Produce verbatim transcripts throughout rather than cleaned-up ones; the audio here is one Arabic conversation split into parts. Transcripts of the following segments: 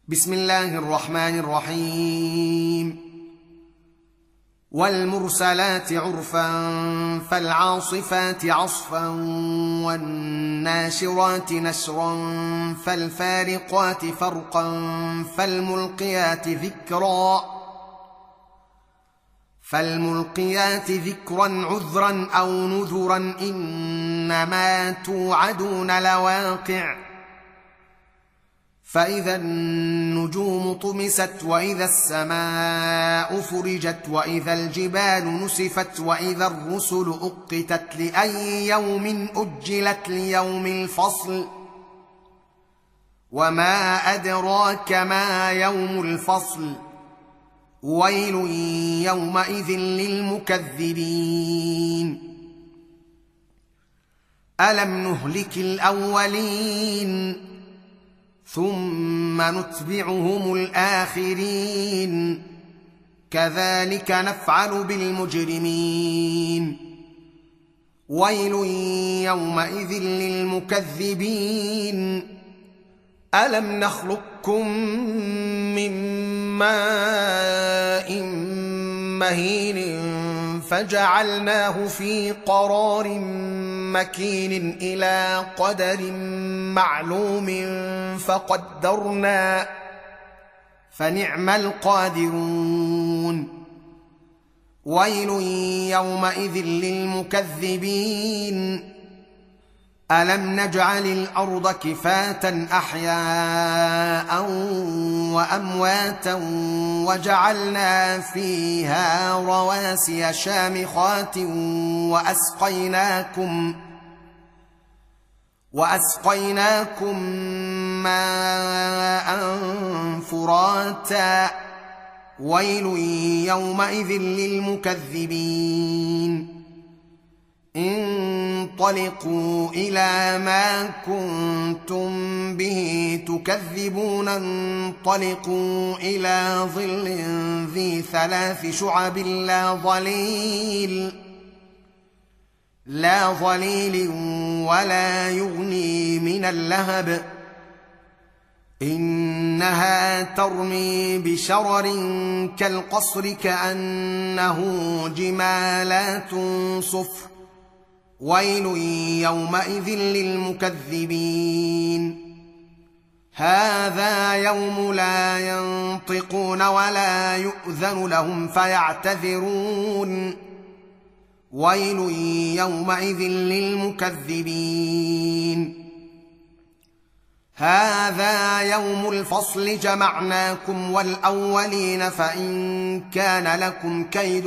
بسم الله الرحمن الرحيم والمرسلات عرفا فالعاصفات عصفا والناشرات نشرا فالفارقات فرقا فالملقيات ذكرا فالملقيات ذكرا عذرا أو نذرا إنما توعدون لواقع فإذا النجوم طمست وإذا السماء فرجت وإذا الجبال نسفت وإذا الرسل أقتت لأي يوم أجلت ليوم الفصل وما أدراك ما يوم الفصل ويل يومئذ للمكذبين ألم نهلك الأولين ثم نتبعهم الآخرين كذلك نفعل بالمجرمين ويل يومئذ للمكذبين ألم نخلقكم من ماء مهين فجعلناه في قرار مكين إلى قدر معلوم فقدرنا فنعم القادرون ويل يومئذ للمكذبين ألم نجعل الأرض كفاة أحياء وأمواتا وجعلنا فيها رواسي شامخات وأسقيناكم وأسقيناكم ماء فراتا ويل يومئذ للمكذبين انطلقوا إلى ما كنتم به تكذبون انطلقوا إلى ظل ذي ثلاث شعب لا ظليل لا ظليل ولا يغني من اللهب إنها ترمي بشرر كالقصر كأنه جمالات صفر ويل يومئذ للمكذبين هذا يوم لا ينطقون ولا يؤذن لهم فيعتذرون ويل يومئذ للمكذبين هذا يوم الفصل جمعناكم والأولين فإن كان لكم كيد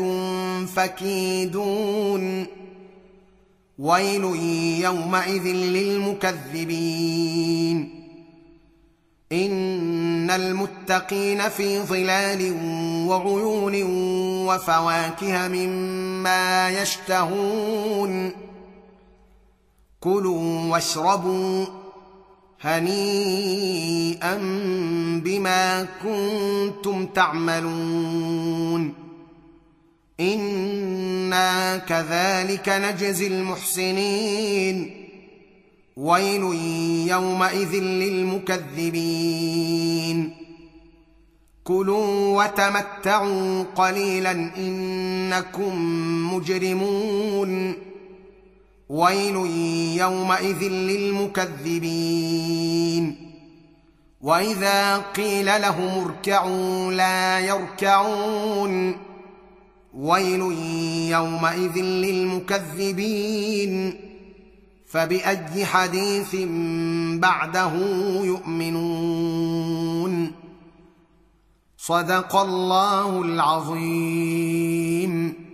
فكيدون ويل يومئذ للمكذبين إن المتقين في ظلال وعيون وفواكه مما يشتهون كلوا واشربوا هنيئا بما كنتم تعملون إنا كذلك نجزي المحسنين ويل يومئذ للمكذبين كلوا وتمتعوا قليلا إنكم مجرمون ويل يومئذ للمكذبين وإذا قيل لهم اركعوا لا يركعون ويل يومئذ للمكذبين فبأي حديث بعده يؤمنون صدق الله العظيم.